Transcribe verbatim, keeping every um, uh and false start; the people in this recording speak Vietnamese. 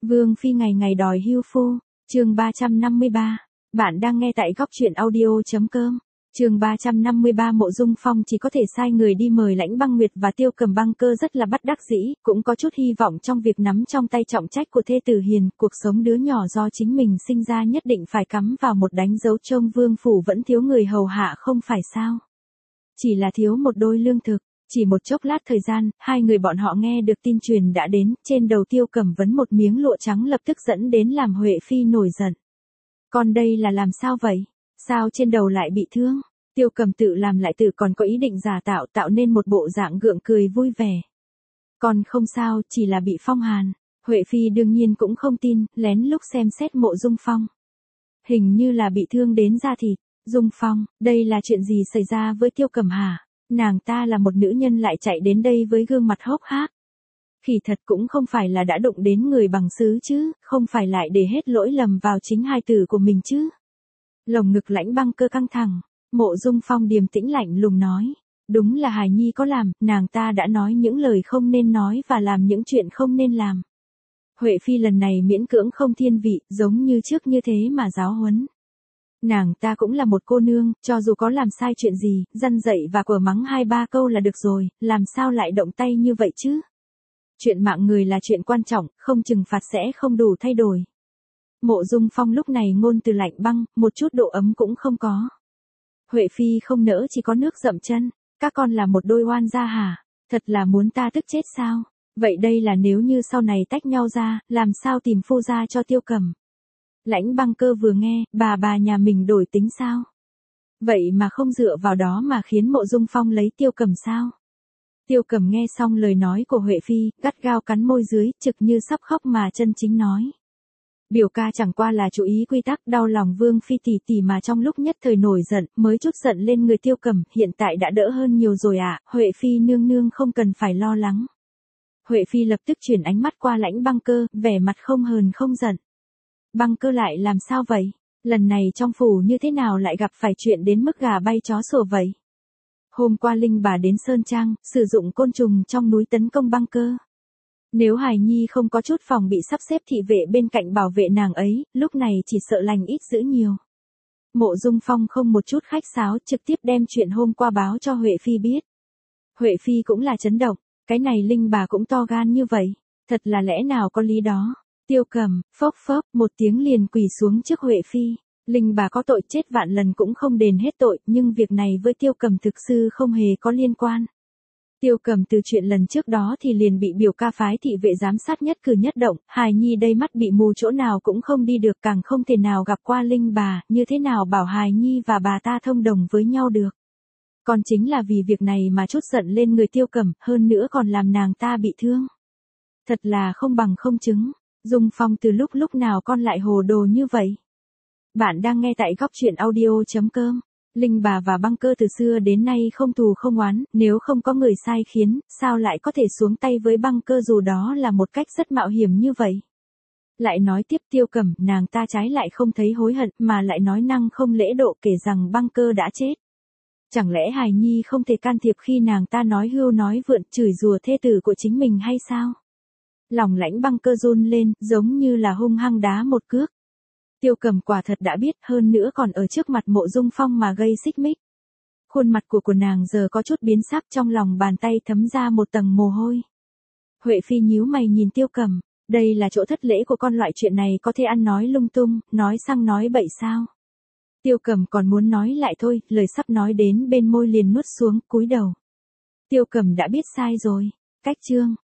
Vương phi ngày ngày đòi hưu phu, chương ba trăm năm mươi ba. Bạn đang nghe tại góc truyện audio.com. Chương ba trăm năm mươi ba. Mộ Dung Phong chỉ có thể sai người đi mời Lãnh Băng Nguyệt và Tiêu Cầm Băng Cơ rất là bất đắc dĩ, cũng có chút hy vọng trong việc nắm trong tay trọng trách của thê tử hiền, cuộc sống đứa nhỏ do chính mình sinh ra nhất định phải cắm vào một đánh dấu trông vương phủ vẫn thiếu người hầu hạ không phải sao. Chỉ là thiếu một đôi lương thực. Chỉ một chốc lát thời gian, hai người bọn họ nghe được tin truyền đã đến, trên đầu Tiêu Cầm vấn một miếng lụa trắng lập tức dẫn đến làm Huệ Phi nổi giận. Con đây là làm sao vậy? Sao trên đầu lại bị thương? Tiêu Cầm tự làm lại tự còn có ý định giả tạo tạo nên một bộ dạng gượng cười vui vẻ. Con không sao, chỉ là bị phong hàn. Huệ Phi đương nhiên cũng không tin, lén lúc xem xét Mộ Dung Phong. Hình như là bị thương đến da thịt. Dung Phong, đây là chuyện gì xảy ra với Tiêu Cầm hả? Nàng ta là một nữ nhân lại chạy đến đây với gương mặt hốc hác. Khỉ thật cũng không phải là đã đụng đến người bằng sứ chứ, không phải lại để hết lỗi lầm vào chính hai tử của mình chứ. Lồng ngực Lãnh Băng Cơ căng thẳng, Mộ Dung Phong điềm tĩnh lạnh lùng nói. Đúng là hài nhi có làm, nàng ta đã nói những lời không nên nói và làm những chuyện không nên làm. Huệ Phi lần này miễn cưỡng không thiên vị, giống như trước như thế mà giáo huấn. Nàng ta cũng là một cô nương, cho dù có làm sai chuyện gì, răn dạy và quở mắng hai ba câu là được rồi, làm sao lại động tay như vậy chứ? Chuyện mạng người là chuyện quan trọng, không trừng phạt sẽ không đủ thay đổi. Mộ Dung Phong lúc này ngôn từ lạnh băng, một chút độ ấm cũng không có. Huệ Phi không nỡ chỉ có nước dậm chân, các con là một đôi oan gia hả? Thật là muốn ta tức chết sao? Vậy đây là nếu như sau này tách nhau ra, làm sao tìm phu gia cho Tiêu Cầm? Lãnh Băng Cơ vừa nghe, bà bà nhà mình đổi tính sao? Vậy mà không dựa vào đó mà khiến Mộ Dung Phong lấy Tiêu Cầm sao? Tiêu Cầm nghe xong lời nói của Huệ Phi, gắt gao cắn môi dưới, trực như sắp khóc mà chân chính nói. Biểu ca chẳng qua là chú ý quy tắc, đau lòng Vương Phi tỷ tỷ mà trong lúc nhất thời nổi giận, mới chút giận lên người Tiêu Cầm, hiện tại đã đỡ hơn nhiều rồi ạ, à, Huệ Phi nương nương không cần phải lo lắng. Huệ Phi lập tức chuyển ánh mắt qua Lãnh Băng Cơ, vẻ mặt không hờn không giận. Băng Cơ lại làm sao vậy? Lần này trong phủ như thế nào lại gặp phải chuyện đến mức gà bay chó sủa vậy? Hôm qua Linh bà đến Sơn Trang, sử dụng côn trùng trong núi tấn công Băng Cơ. Nếu hài nhi không có chút phòng bị sắp xếp thị vệ bên cạnh bảo vệ nàng ấy, lúc này chỉ sợ lành ít dữ nhiều. Mộ Dung Phong không một chút khách sáo, trực tiếp đem chuyện hôm qua báo cho Huệ Phi biết. Huệ Phi cũng là chấn động, cái này Linh bà cũng to gan như vậy, thật là lẽ nào có lý đó. Tiêu Cầm, phốc phốc, một tiếng liền quỳ xuống trước Huệ Phi. Linh bà có tội chết vạn lần cũng không đền hết tội, nhưng việc này với Tiêu Cầm thực sự không hề có liên quan. Tiêu Cầm từ chuyện lần trước đó thì liền bị biểu ca phái thị vệ giám sát nhất cử nhất động, hài nhi đây mắt bị mù chỗ nào cũng không đi được, càng không thể nào gặp qua Linh bà, như thế nào bảo hài nhi và bà ta thông đồng với nhau được. Còn chính là vì việc này mà chút giận lên người Tiêu Cầm, hơn nữa còn làm nàng ta bị thương. Thật là không bằng không chứng. Dung Phong từ lúc lúc nào con lại hồ đồ như vậy? Bạn đang nghe tại góc truyện audio.com. Linh bà và Băng Cơ từ xưa đến nay không thù không oán, nếu không có người sai khiến, sao lại có thể xuống tay với Băng Cơ dù đó là một cách rất mạo hiểm như vậy? Lại nói tiếp Tiêu Cầm, nàng ta trái lại không thấy hối hận, mà lại nói năng không lễ độ kể rằng Băng Cơ đã chết. Chẳng lẽ hài nhi không thể can thiệp khi nàng ta nói hưu nói vượn chửi rủa thê tử của chính mình hay sao? Lòng Lãnh Băng Cơ run lên, giống như là hung hăng đá một cước. Tiêu Cầm quả thật đã biết, hơn nữa còn ở trước mặt Mộ Dung Phong mà gây xích mích. Khuôn mặt của của nàng giờ có chút biến sắc, trong lòng bàn tay thấm ra một tầng mồ hôi. Huệ Phi nhíu mày nhìn Tiêu Cầm, đây là chỗ thất lễ của con, loại chuyện này có thể ăn nói lung tung, nói sang nói bậy sao? Tiêu Cầm còn muốn nói lại thôi, lời sắp nói đến bên môi liền nuốt xuống, cúi đầu. Tiêu Cầm đã biết sai rồi. Cách chương